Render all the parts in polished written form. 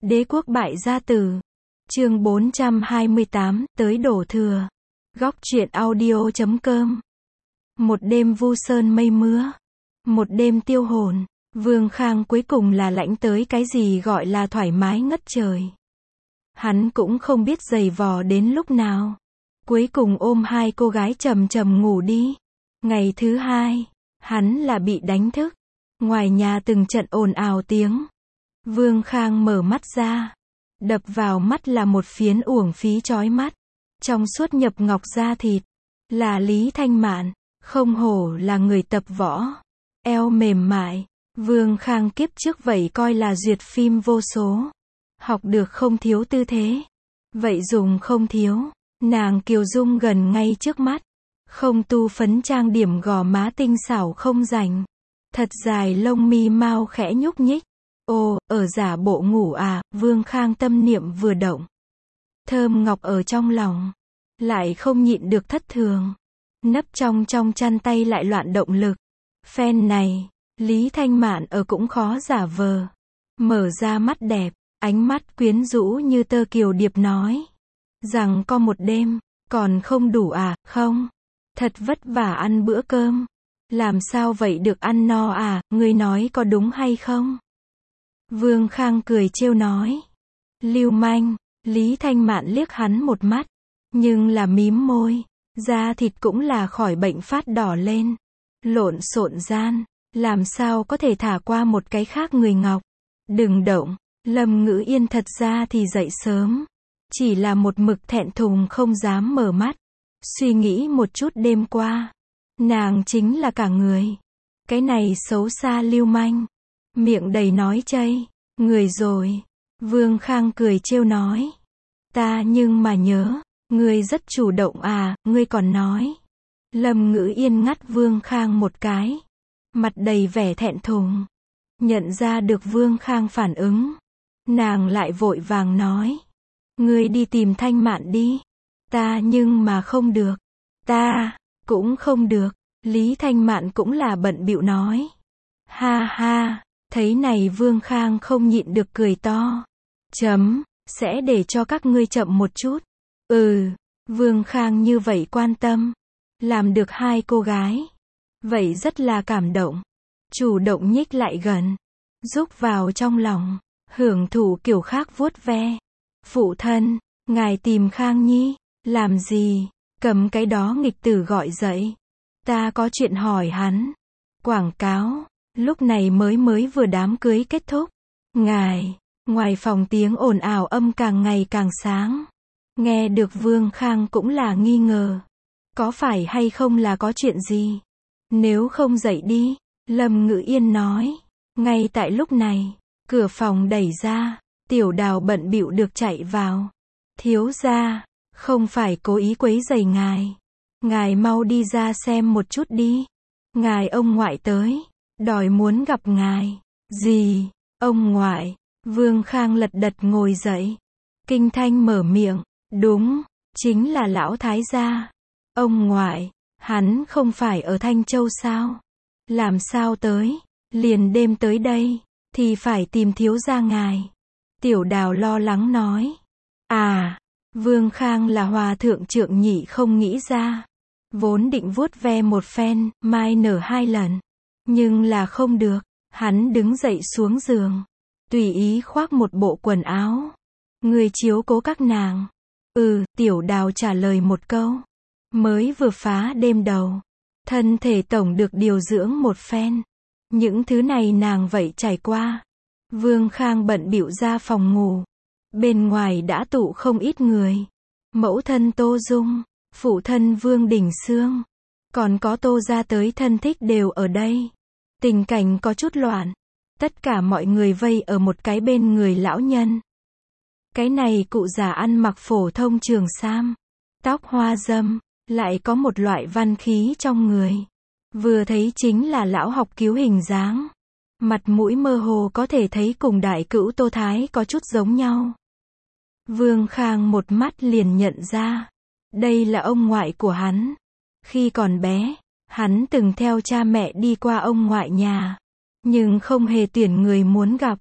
Đế quốc bại gia tử. Chương 428, tới đổ thừa. Góc truyện audio.com. Một đêm vu sơn mây mưa. Một đêm tiêu hồn. Vương Khang cuối cùng là lãnh tới cái gì gọi là thoải mái ngất trời. Hắn cũng không biết giày vò đến lúc nào. Cuối cùng ôm hai cô gái trầm trầm ngủ đi. Ngày thứ hai, hắn là bị đánh thức. Ngoài nhà từng trận ồn ào tiếng. Vương Khang mở mắt ra. Đập vào mắt là một phiến uổng phí chói mắt. Trong suốt nhập ngọc da thịt. Là Lý Thanh Mạn. Không hổ là người tập võ. Eo mềm mại. Vương Khang kiếp trước vậy coi là duyệt phim vô số. Học được không thiếu tư thế. Vậy dùng không thiếu. Nàng kiều dung gần ngay trước mắt. Không tu phấn trang điểm gò má tinh xảo không rảnh. Thật dài lông mi mau khẽ nhúc nhích. Ồ, ở giả bộ ngủ à, Vương Khang tâm niệm vừa động. Thơm ngọc ở trong lòng. Lại không nhịn được thất thường. Nấp trong chăn tay lại loạn động lực. Phen này, Lý Thanh Mạn ở cũng khó giả vờ. Mở ra mắt đẹp, ánh mắt quyến rũ như tơ kiều điệp nói. Rằng có một đêm, còn không đủ à, không? Thật vất vả ăn bữa cơm. Làm sao vậy được ăn no à, ngươi nói có đúng hay không? Vương Khang cười trêu nói. Lưu manh, Lý Thanh Mạn liếc hắn một mắt. Nhưng là mím môi. Da thịt cũng là khỏi bệnh phát đỏ lên. Lộn xộn gian. Làm sao có thể thả qua một cái khác người ngọc. Đừng động. Lâm Ngữ Yên thật ra thì dậy sớm. Chỉ là một mực thẹn thùng không dám mở mắt. Suy nghĩ một chút đêm qua. Nàng chính là cả người. Cái này xấu xa lưu manh. Miệng đầy nói chây. Người rồi. Vương Khang cười trêu nói. Ta nhưng mà nhớ. Ngươi rất chủ động à, ngươi còn nói. Lâm Ngữ Yên ngắt Vương Khang một cái. Mặt đầy vẻ thẹn thùng. Nhận ra được Vương Khang phản ứng. Nàng lại vội vàng nói. Ngươi đi tìm Thanh Mạn đi. Ta nhưng mà không được. Ta cũng không được. Lý Thanh Mạn cũng là bận bịu nói. Ha ha, thấy này Vương Khang không nhịn được cười to. Sẽ để cho các ngươi chậm một chút. Vương Khang như vậy quan tâm. Làm được hai cô gái. Vậy rất là cảm động. Chủ động nhích lại gần. Rúc vào trong lòng. Hưởng thụ kiểu khác vuốt ve. Phụ thân, ngài tìm Khang Nhi. Làm gì? Cầm cái đó nghịch tử gọi dậy. Ta có chuyện hỏi hắn. Quảng cáo. Lúc này mới vừa đám cưới kết thúc. Ngài. Ngoài phòng tiếng ồn ào âm càng ngày càng sáng. Nghe được Vương Khang cũng là nghi ngờ. Có phải hay không là có chuyện gì? Nếu không dậy đi. Lâm Ngữ Yên nói. Ngay tại lúc này. Cửa phòng đẩy ra. Tiểu Đào bận bịu được chạy vào. Thiếu gia. Không phải cố ý quấy rầy ngài. Ngài mau đi ra xem một chút đi. Ngài ông ngoại tới. Đòi muốn gặp ngài. Gì? Ông ngoại. Vương Khang lật đật ngồi dậy. Kinh thanh mở miệng. Đúng. Chính là lão thái gia. Ông ngoại. Hắn không phải ở Thanh Châu sao? Làm sao tới? Liền đêm tới đây. Thì phải tìm thiếu gia ngài. Tiểu Đào lo lắng nói. À. Vương Khang là hòa thượng trượng nhị không nghĩ ra. Vốn định vuốt ve một phen, mai nở hai lần. Nhưng là không được. Hắn đứng dậy xuống giường. Tùy ý khoác một bộ quần áo. Người chiếu cố các nàng. Tiểu Đào trả lời một câu. Mới vừa phá đêm đầu. Thân thể tổng được điều dưỡng một phen. Những thứ này nàng vậy trải qua. Vương Khang bận bịu ra phòng ngủ. Bên ngoài đã tụ không ít người. Mẫu thân Tô Dung, phụ thân Vương Đình Sương. Còn có Tô gia tới thân thích đều ở đây. Tình cảnh có chút loạn. Tất cả mọi người vây ở một cái bên người lão nhân. Cái này cụ già ăn mặc phổ thông trường sam. Tóc hoa dâm. Lại có một loại văn khí trong người. Vừa thấy chính là lão học cứu hình dáng. Mặt mũi mơ hồ có thể thấy cùng đại cữu Tô Thái có chút giống nhau. Vương Khang một mắt liền nhận ra. Đây là ông ngoại của hắn. Khi còn bé, hắn từng theo cha mẹ đi qua ông ngoại nhà. Nhưng không hề tuyển người muốn gặp.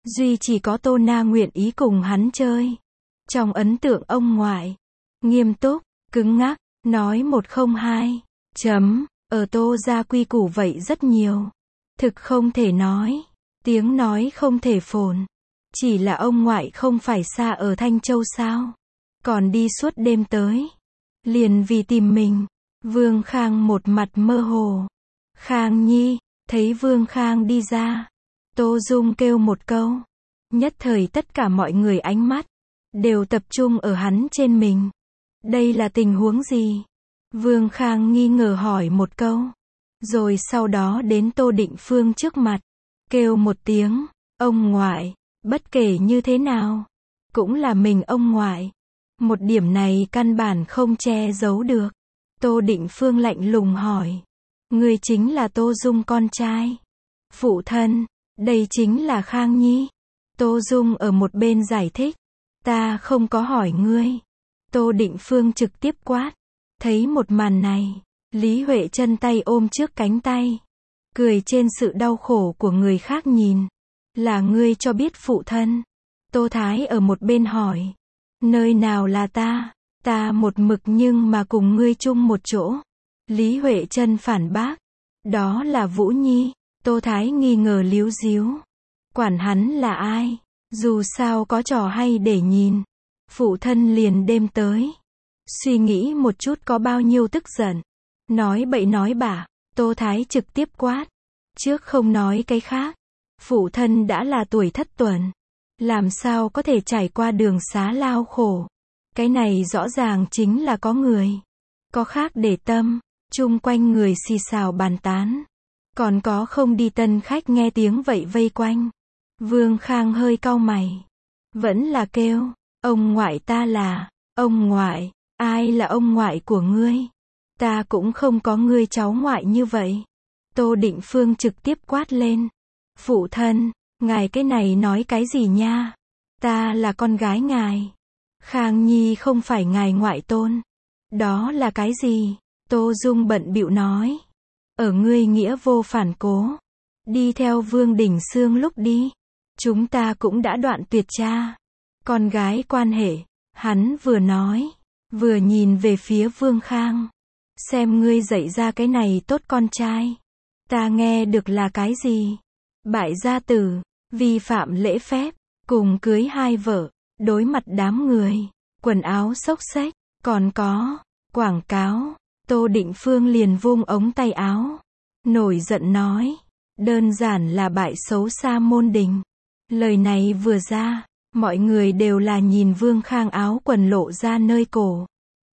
duy chỉ có Tô Na nguyện ý cùng hắn chơi. Trong ấn tượng ông ngoại, nghiêm túc, cứng ngắc, nói 102, chấm, ở Tô gia quy củ vậy rất nhiều. Thực không thể nói, tiếng nói không thể phồn. Chỉ là ông ngoại không phải xa ở Thanh Châu sao? Còn đi suốt đêm tới. Liền vì tìm mình. Vương Khang một mặt mơ hồ. Khang Nhi, thấy Vương Khang đi ra. Tô Dung kêu một câu. Nhất thời tất cả mọi người ánh mắt đều tập trung ở hắn trên mình. Đây là tình huống gì? Vương Khang nghi ngờ hỏi một câu. Rồi sau đó đến Tô Định Phương trước mặt. Kêu một tiếng. Ông ngoại, bất kể như thế nào. Cũng là mình ông ngoại. Một điểm này căn bản không che giấu được. Tô Định Phương lạnh lùng hỏi. Người chính là Tô Dung con trai. Phụ thân, đây chính là Khang Nhi. Tô Dung ở một bên giải thích. Ta không có hỏi ngươi. Tô Định Phương trực tiếp quát. Thấy một màn này, Lý Huệ chân tay ôm trước cánh tay. Cười trên sự đau khổ của người khác nhìn. Là ngươi cho biết phụ thân. Tô Thái ở một bên hỏi. Nơi nào là ta? Ta một mực nhưng mà cùng ngươi chung một chỗ. Lý Huệ chân phản bác. Đó là Vũ Nhi. Tô Thái nghi ngờ líu díu. Quản hắn là ai? Dù sao có trò hay để nhìn. Phụ thân liền đêm tới. Suy nghĩ một chút có bao nhiêu tức giận. Nói bậy nói bạ. Tô Thái trực tiếp quát. Trước không nói cái khác. Phụ thân đã là tuổi thất tuần. Làm sao có thể trải qua đường xá lao khổ. Cái này rõ ràng chính là có người. Có khác để tâm. Chung quanh người xì xào bàn tán. Còn có không đi tân khách nghe tiếng vậy vây quanh. Vương Khang hơi cau mày. Vẫn là kêu. Ông ngoại ta là. Ông ngoại. Ai là ông ngoại của ngươi? Ta cũng không có ngươi cháu ngoại như vậy. Tô Định Phương trực tiếp quát lên. Phụ thân, ngài cái này nói cái gì nha? Ta là con gái ngài. Khang Nhi không phải ngài ngoại tôn. Đó là cái gì? Tô Dung bận bịu nói. Ở ngươi nghĩa vô phản cố. Đi theo Vương Đình Xương lúc đi. Chúng ta cũng đã đoạn tuyệt cha. Con gái quan hệ. Hắn vừa nói. Vừa nhìn về phía Vương Khang. Xem ngươi dạy ra cái này tốt con trai. Ta nghe được là cái gì? Bại gia tử. Vi phạm lễ phép. Cùng cưới hai vợ. Đối mặt đám người. Quần áo xốc xếch. Còn có. Quảng cáo. Tô Định Phương liền vung ống tay áo. Nổi giận nói. Đơn giản là bại xấu xa môn đình. Lời này vừa ra. Mọi người đều là nhìn Vương Khang áo quần lộ ra nơi cổ.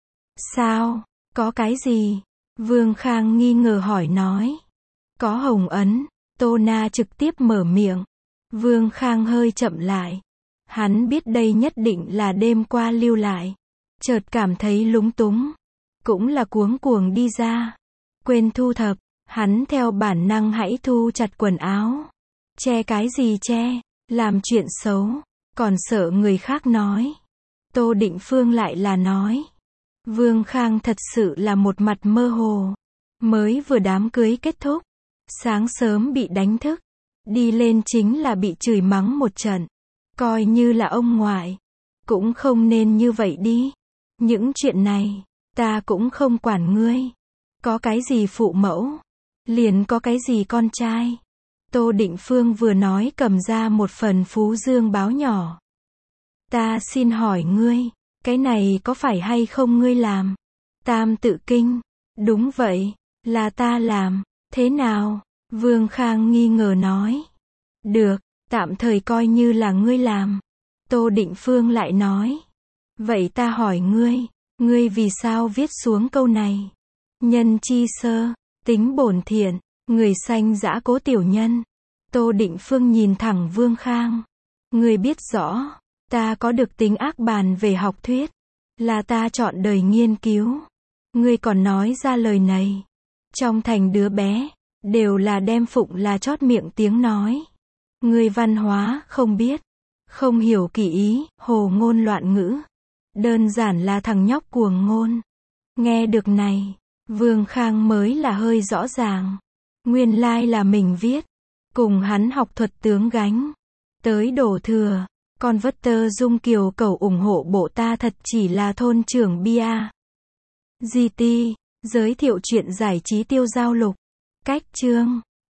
Sao? Có cái gì? Vương Khang nghi ngờ hỏi nói. Có hồng ấn. Tô Na trực tiếp mở miệng. Vương Khang hơi chậm lại. Hắn biết đây nhất định là đêm qua lưu lại. Chợt cảm thấy lúng túng. Cũng là cuống cuồng đi ra. Quên thu thập. Hắn theo bản năng hãy thu chặt quần áo. Che cái gì che? Làm chuyện xấu. Còn sợ người khác nói. Tô Định Phương lại là nói. Vương Khang thật sự là một mặt mơ hồ. Mới vừa đám cưới kết thúc. Sáng sớm bị đánh thức. Đi lên chính là bị chửi mắng một trận. Coi như là ông ngoại. Cũng không nên như vậy đi. Những chuyện này. Ta cũng không quản ngươi. Có cái gì phụ mẫu. Liền có cái gì con trai. Tô Định Phương vừa nói cầm ra một phần Phú Dương báo nhỏ. Ta xin hỏi ngươi. Cái này có phải hay không ngươi làm? Tam tự kinh. Đúng vậy. Là ta làm. Thế nào? Vương Khang nghi ngờ nói. Được. Tạm thời coi như là ngươi làm. Tô Định Phương lại nói. Vậy ta hỏi ngươi. Ngươi vì sao viết xuống câu này? Nhân chi sơ. Tính bổn thiện. Người sanh dã cố tiểu nhân. Tô Định Phương nhìn thẳng Vương Khang. Ngươi biết rõ. Ta có được tính ác bàn về học thuyết. Là ta chọn đời nghiên cứu. Ngươi còn nói ra lời này. Trong thành đứa bé. Đều là đem phụng là chót miệng tiếng nói. Ngươi văn hóa không biết. Không hiểu kỳ ý. Hồ ngôn loạn ngữ. Đơn giản là thằng nhóc cuồng ngôn. Nghe được này. Vương Khang mới là hơi rõ ràng. Nguyên lai là mình viết. Cùng hắn học thuật tướng gánh. Tới đổ thừa. Con vất tơ Dung Kiều cầu ủng hộ bộ ta thật chỉ là thôn trưởng bia. GT. Giới thiệu chuyện giải trí tiêu giao lục. Cách chương.